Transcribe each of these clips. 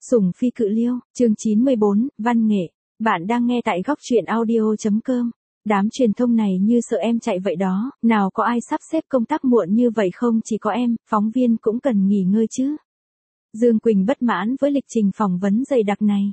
Sủng phi cự liêu, chương 94, văn nghệ. Bạn đang nghe tại góc truyện audio.com. Đám truyền thông này như sợ em chạy vậy đó, nào có ai sắp xếp công tác muộn như vậy không, chỉ có em, phóng viên cũng cần nghỉ ngơi chứ. Dương Quỳnh bất mãn với lịch trình phỏng vấn dày đặc này.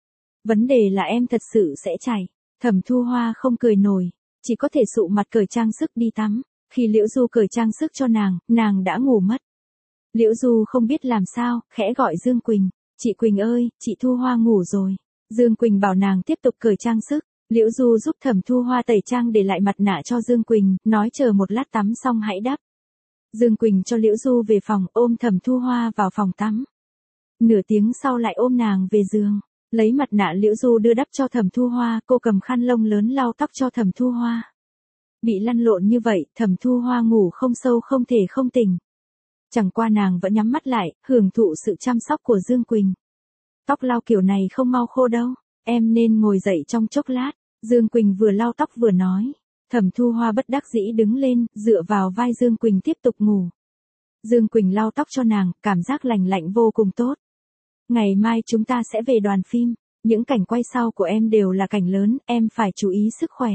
Vấn đề là em thật sự sẽ chạy. Thẩm Thu Hoa không cười nổi, chỉ có thể sụ mặt cởi trang sức đi tắm. Khi Liễu Du cởi trang sức cho nàng đã ngủ mất. Liễu Du không biết làm sao, khẽ gọi Dương Quỳnh. Chị Quỳnh ơi, chị Thu Hoa ngủ rồi. Dương Quỳnh bảo nàng tiếp tục cởi trang sức. Liễu Du giúp Thẩm Thu Hoa tẩy trang để lại mặt nạ cho Dương Quỳnh, nói chờ một lát tắm xong hãy đắp. Dương Quỳnh cho Liễu Du về phòng, ôm Thẩm Thu Hoa vào phòng tắm. Nửa tiếng sau lại ôm nàng về giường, lấy mặt nạ Liễu Du đưa đắp cho Thẩm Thu Hoa, cô cầm khăn lông lớn lau tóc cho Thẩm Thu Hoa. Bị lăn lộn như vậy, Thẩm Thu Hoa ngủ không sâu không thể không tỉnh. Chẳng qua nàng vẫn nhắm mắt lại, hưởng thụ sự chăm sóc của Dương Quỳnh. Tóc lau kiểu này không mau khô đâu, em nên ngồi dậy trong chốc lát. Dương Quỳnh vừa lau tóc vừa nói. Thẩm Thu Hoa bất đắc dĩ đứng lên, dựa vào vai Dương Quỳnh tiếp tục ngủ. Dương Quỳnh lau tóc cho nàng, cảm giác lành lạnh vô cùng tốt. Ngày mai chúng ta sẽ về đoàn phim, những cảnh quay sau của em đều là cảnh lớn, em phải chú ý sức khỏe.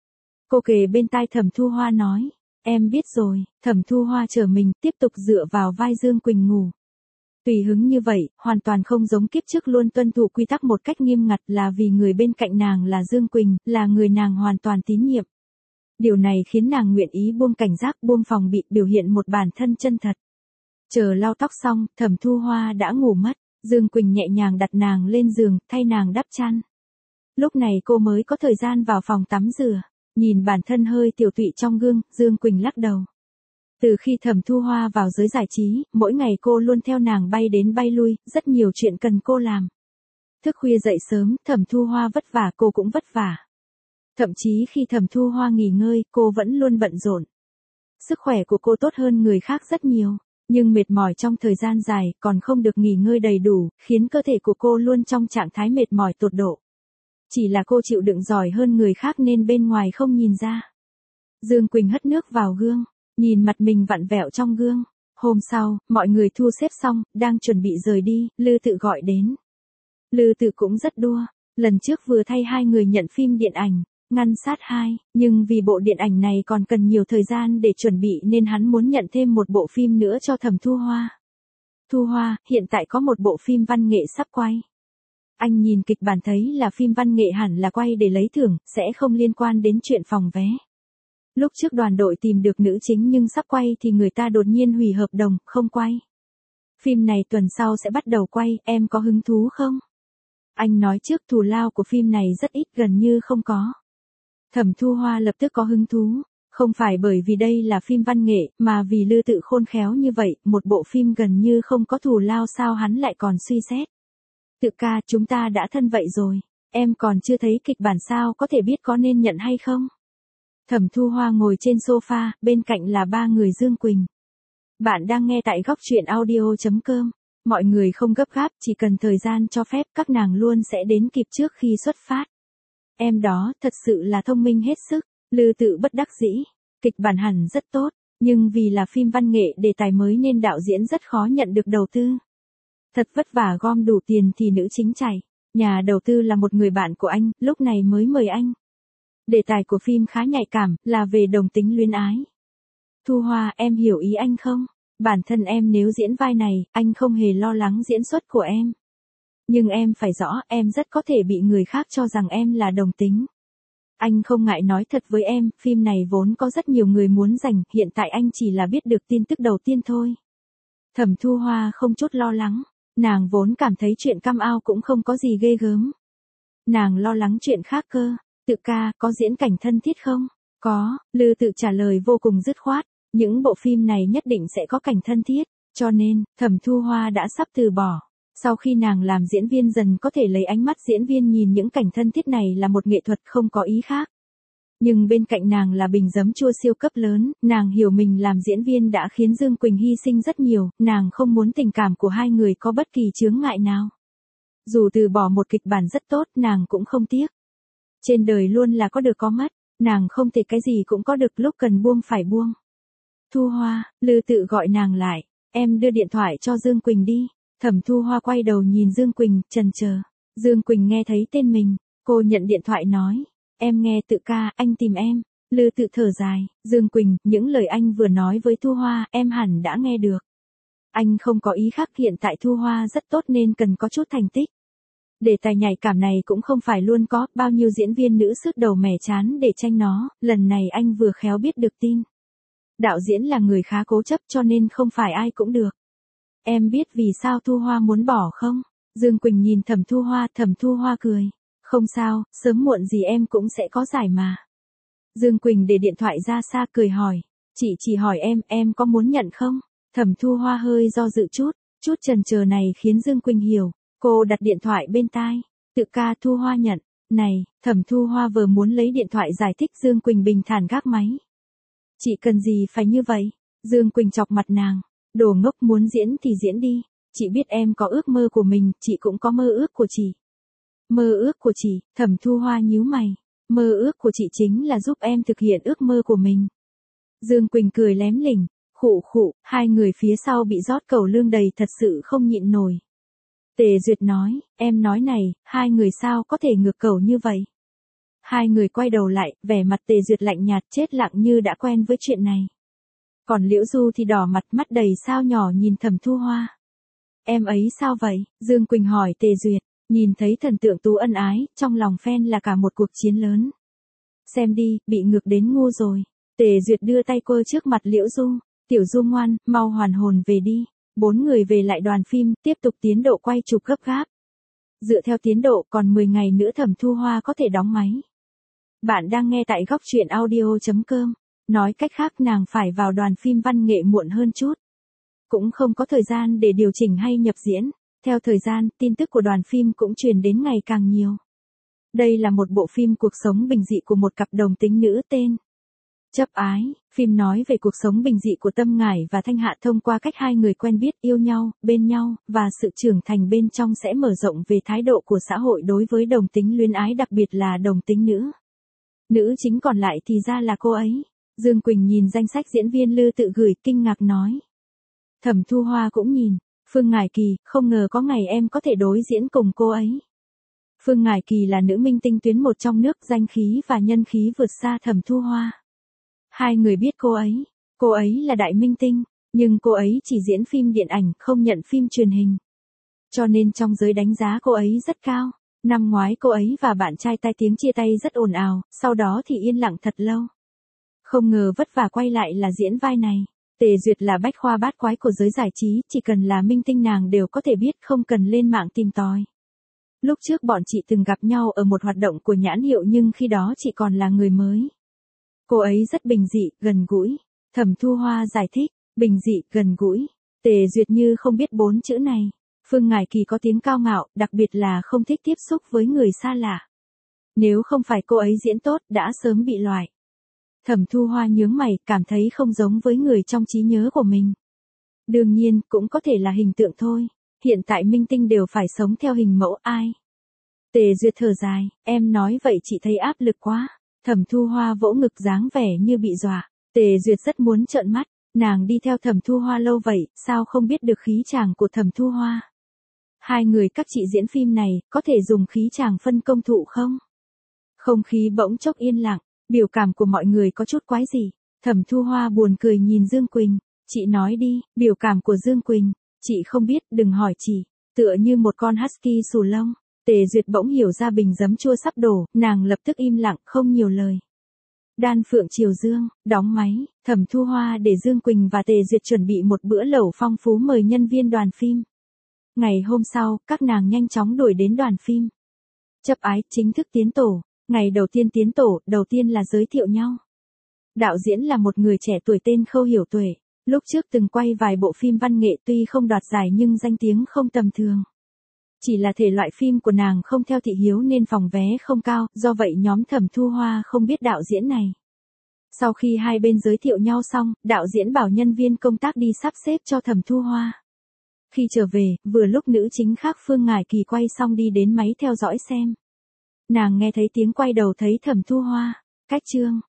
Cô kề bên tai Thẩm Thu Hoa nói. Em biết rồi. Thẩm Thu Hoa trở mình, tiếp tục dựa vào vai Dương Quỳnh ngủ. Tùy hứng như vậy, hoàn toàn không giống kiếp trước luôn tuân thủ quy tắc một cách nghiêm ngặt, là vì người bên cạnh nàng là Dương Quỳnh, là người nàng hoàn toàn tín nhiệm. Điều này khiến nàng nguyện ý buông cảnh giác, buông phòng bị, biểu hiện một bản thân chân thật. Chờ lau tóc xong, Thẩm Thu Hoa đã ngủ mất. Dương Quỳnh nhẹ nhàng đặt nàng lên giường, thay nàng đắp chăn. Lúc này cô mới có thời gian vào phòng tắm rửa. Nhìn bản thân hơi tiểu tụy trong gương, Dương Quỳnh lắc đầu. Từ khi Thẩm Thu Hoa vào giới giải trí, mỗi ngày cô luôn theo nàng bay đến bay lui, rất nhiều chuyện cần cô làm. Thức khuya dậy sớm, Thẩm Thu Hoa vất vả, cô cũng vất vả. Thậm chí khi Thẩm Thu Hoa nghỉ ngơi, cô vẫn luôn bận rộn. Sức khỏe của cô tốt hơn người khác rất nhiều, nhưng mệt mỏi trong thời gian dài, còn không được nghỉ ngơi đầy đủ, khiến cơ thể của cô luôn trong trạng thái mệt mỏi tột độ. Chỉ là cô chịu đựng giỏi hơn người khác nên bên ngoài không nhìn ra. Dương Quỳnh hất nước vào gương, nhìn mặt mình vặn vẹo trong gương. Hôm sau, mọi người thu xếp xong, đang chuẩn bị rời đi, Lư Tự gọi đến. Lư Tự cũng rất đua, lần trước vừa thay hai người nhận phim điện ảnh, Ngăn Sát 2, nhưng vì bộ điện ảnh này còn cần nhiều thời gian để chuẩn bị nên hắn muốn nhận thêm một bộ phim nữa cho Thẩm Thu Hoa. Thu Hoa, hiện tại có một bộ phim văn nghệ sắp quay. Anh nhìn kịch bản thấy là phim văn nghệ hẳn là quay để lấy thưởng, sẽ không liên quan đến chuyện phòng vé. Lúc trước đoàn đội tìm được nữ chính nhưng sắp quay thì người ta đột nhiên hủy hợp đồng, không quay. Phim này tuần sau sẽ bắt đầu quay, em có hứng thú không? Anh nói trước thù lao của phim này rất ít, gần như không có. Thẩm Thu Hoa lập tức có hứng thú, không phải bởi vì đây là phim văn nghệ, mà vì Lư Tự khôn khéo như vậy, một bộ phim gần như không có thù lao sao hắn lại còn suy xét. Tự ca, chúng ta đã thân vậy rồi, em còn chưa thấy kịch bản sao có thể biết có nên nhận hay không? Thẩm Thu Hoa ngồi trên sofa, bên cạnh là ba người Dương Quỳnh. Bạn đang nghe tại góc truyện audio.com. Mọi người không gấp gáp, chỉ cần thời gian cho phép, các nàng luôn sẽ đến kịp trước khi xuất phát. Em đó, thật sự là thông minh hết sức. Lư Tự bất đắc dĩ. Kịch bản hẳn rất tốt, nhưng vì là phim văn nghệ đề tài mới nên đạo diễn rất khó nhận được đầu tư. Thật vất vả gom đủ tiền thì nữ chính chạy. Nhà đầu tư là một người bạn của anh, lúc này mới mời anh. Đề tài của phim khá nhạy cảm, là về đồng tính luyến ái. Thu Hoa, em hiểu ý anh không? Bản thân em nếu diễn vai này, anh không hề lo lắng diễn xuất của em. Nhưng em phải rõ, em rất có thể bị người khác cho rằng em là đồng tính. Anh không ngại nói thật với em, phim này vốn có rất nhiều người muốn giành, hiện tại anh chỉ là biết được tin tức đầu tiên thôi. Thẩm Thu Hoa không chút lo lắng. Nàng vốn cảm thấy chuyện cam ao cũng không có gì ghê gớm. Nàng lo lắng chuyện khác cơ. Tự ca, có diễn cảnh thân thiết không? Có, Lư Tự trả lời vô cùng dứt khoát. Những bộ phim này nhất định sẽ có cảnh thân thiết, cho nên, Thẩm Thu Hoa đã sắp từ bỏ. Sau khi nàng làm diễn viên dần có thể lấy ánh mắt diễn viên nhìn những cảnh thân thiết này là một nghệ thuật không có ý khác. Nhưng bên cạnh nàng là bình giấm chua siêu cấp lớn, nàng hiểu mình làm diễn viên đã khiến Dương Quỳnh hy sinh rất nhiều, nàng không muốn tình cảm của hai người có bất kỳ chướng ngại nào. Dù từ bỏ một kịch bản rất tốt, nàng cũng không tiếc. Trên đời luôn là có được có mất, nàng không thể cái gì cũng có được, lúc cần buông phải buông. Thu Hoa, Lư Tự gọi nàng lại, em đưa điện thoại cho Dương Quỳnh đi. Thẩm Thu Hoa quay đầu nhìn Dương Quỳnh, chần chờ. Dương Quỳnh nghe thấy tên mình, cô nhận điện thoại nói, em nghe Tự ca, anh tìm em. Lư Tự thở dài, Dương Quỳnh, những lời anh vừa nói với Thu Hoa, em hẳn đã nghe được. Anh không có ý khác, hiện tại Thu Hoa rất tốt nên cần có chút thành tích. Đề tài nhạy cảm này cũng không phải luôn có, bao nhiêu diễn viên nữ sứt đầu mẻ chán để tranh nó, lần này anh vừa khéo biết được tin. Đạo diễn là người khá cố chấp cho nên không phải ai cũng được. Em biết vì sao Thu Hoa muốn bỏ không? Dương Quỳnh nhìn Thẩm Thu Hoa cười. Không sao, sớm muộn gì em cũng sẽ có giải mà. Dương Quỳnh để điện thoại ra xa cười hỏi. Chị chỉ hỏi em có muốn nhận không? Thẩm Thu Hoa hơi do dự chút chần chờ này khiến Dương Quỳnh hiểu. Cô đặt điện thoại bên tai. Tự ca, Thu Hoa nhận. Này, Thẩm Thu Hoa vừa muốn lấy điện thoại giải thích, Dương Quỳnh bình thản gác máy. Chị cần gì phải như vậy? Dương Quỳnh chọc mặt nàng. Đồ ngốc, muốn diễn thì diễn đi. Chị biết em có ước mơ của mình, chị cũng có mơ ước của chị. Mơ ước của chị? Thẩm Thu Hoa nhíu mày. Mơ ước của chị chính là giúp em thực hiện ước mơ của mình. Dương Quỳnh cười lém lỉnh. Khụ, hai người phía sau bị rót cẩu lương đầy thật sự không nhịn nổi. Tề Duyệt nói, em nói này, hai người sao có thể ngược cẩu như vậy? Hai người quay đầu lại, vẻ mặt Tề Duyệt lạnh nhạt, chết lặng như đã quen với chuyện này. Còn Liễu Du thì đỏ mặt, mắt đầy sao nhỏ nhìn Thẩm Thu Hoa. Em ấy sao vậy? Dương Quỳnh hỏi Tề Duyệt, nhìn thấy thần tượng tú ân ái, trong lòng fan là cả một cuộc chiến lớn. Xem đi, bị ngược đến ngu rồi. Tề Duyệt đưa tay quơ trước mặt Liễu Du, Tiểu Du ngoan, mau hoàn hồn về đi. 4 người về lại đoàn phim, tiếp tục tiến độ quay chụp gấp gáp. Dựa theo tiến độ, còn 10 ngày nữa Thẩm Thu Hoa có thể đóng máy. Bạn đang nghe tại góc truyện audio.com. Nói cách khác, nàng phải vào đoàn phim văn nghệ muộn hơn chút. Cũng không có thời gian để điều chỉnh hay nhập diễn. Theo thời gian, tin tức của đoàn phim cũng truyền đến ngày càng nhiều. Đây là một bộ phim cuộc sống bình dị của một cặp đồng tính nữ tên Chấp Ái. Phim nói về cuộc sống bình dị của Tâm Ngải và Thanh Hạ thông qua cách hai người quen biết, yêu nhau, bên nhau, và sự trưởng thành bên trong sẽ mở rộng về thái độ của xã hội đối với đồng tính luyến ái, đặc biệt là đồng tính nữ. Nữ chính còn lại thì ra là cô ấy. Dương Quỳnh nhìn danh sách diễn viên Lư Tự gửi, kinh ngạc nói. Thẩm Thu Hoa cũng nhìn. Phương Ngải Kỳ, không ngờ có ngày em có thể đối diễn cùng cô ấy. Phương Ngải Kỳ là nữ minh tinh tuyến một trong nước, danh khí và nhân khí vượt xa Thẩm Thu Hoa. Hai người biết cô ấy. Cô ấy là đại minh tinh, nhưng cô ấy chỉ diễn phim điện ảnh, không nhận phim truyền hình. Cho nên trong giới đánh giá cô ấy rất cao. Năm ngoái cô ấy và bạn trai tai tiếng chia tay rất ồn ào, sau đó thì yên lặng thật lâu. Không ngờ vất vả quay lại là diễn vai này. Tề Duyệt là bách khoa bát quái của giới giải trí, chỉ cần là minh tinh nàng đều có thể biết, không cần lên mạng tìm tòi. Lúc trước bọn chị từng gặp nhau ở một hoạt động của nhãn hiệu, nhưng khi đó chị còn là người mới. Cô ấy rất bình dị, gần gũi. Thẩm Thu Hoa giải thích, bình dị, gần gũi. Tề Duyệt như không biết 4 chữ này. Phương Ngải Kỳ có tiếng cao ngạo, đặc biệt là không thích tiếp xúc với người xa lạ. Nếu không phải cô ấy diễn tốt, đã sớm bị loại. Thẩm Thu Hoa nhướng mày, cảm thấy không giống với người trong trí nhớ của mình. Đương nhiên, cũng có thể là hình tượng thôi. Hiện tại minh tinh đều phải sống theo hình mẫu ai. Tề Duyệt thở dài, em nói vậy chị thấy áp lực quá. Thẩm Thu Hoa vỗ ngực dáng vẻ như bị dọa. Tề Duyệt rất muốn trợn mắt. Nàng đi theo Thẩm Thu Hoa lâu vậy, sao không biết được khí chàng của Thẩm Thu Hoa? Hai người các chị diễn phim này, có thể dùng khí chàng phân công thụ không? Không khí bỗng chốc yên lặng, biểu cảm của mọi người có chút quái dị. Thẩm Thu Hoa buồn cười nhìn Dương Quỳnh. Chị nói đi, biểu cảm của Dương Quỳnh. Chị không biết, đừng hỏi chị. Tựa như một con husky xù lông. Tề Duyệt bỗng hiểu ra bình giấm chua sắp đổ, nàng lập tức im lặng, không nhiều lời. Đan Phượng Triều Dương, đóng máy, Thẩm Thu Hoa để Dương Quỳnh và Tề Duyệt chuẩn bị một bữa lẩu phong phú mời nhân viên đoàn phim. Ngày hôm sau, các nàng nhanh chóng đuổi đến đoàn phim. Chấp Ái chính thức tiến tổ. Ngày đầu tiên tiến tổ, đầu tiên là giới thiệu nhau. Đạo diễn là một người trẻ tuổi tên Khâu Hiểu Tuệ. Lúc trước từng quay vài bộ phim văn nghệ, tuy không đoạt giải nhưng danh tiếng không tầm thường. Chỉ là thể loại phim của nàng không theo thị hiếu nên phòng vé không cao, do vậy nhóm Thẩm Thu Hoa không biết đạo diễn này. Sau khi hai bên giới thiệu nhau xong, đạo diễn bảo nhân viên công tác đi sắp xếp cho Thẩm Thu Hoa. Khi trở về, vừa lúc nữ chính khác Phương Ngải Kỳ quay xong đi đến máy theo dõi xem. Nàng nghe thấy tiếng quay đầu thấy Thẩm Thu Hoa. Cách chương.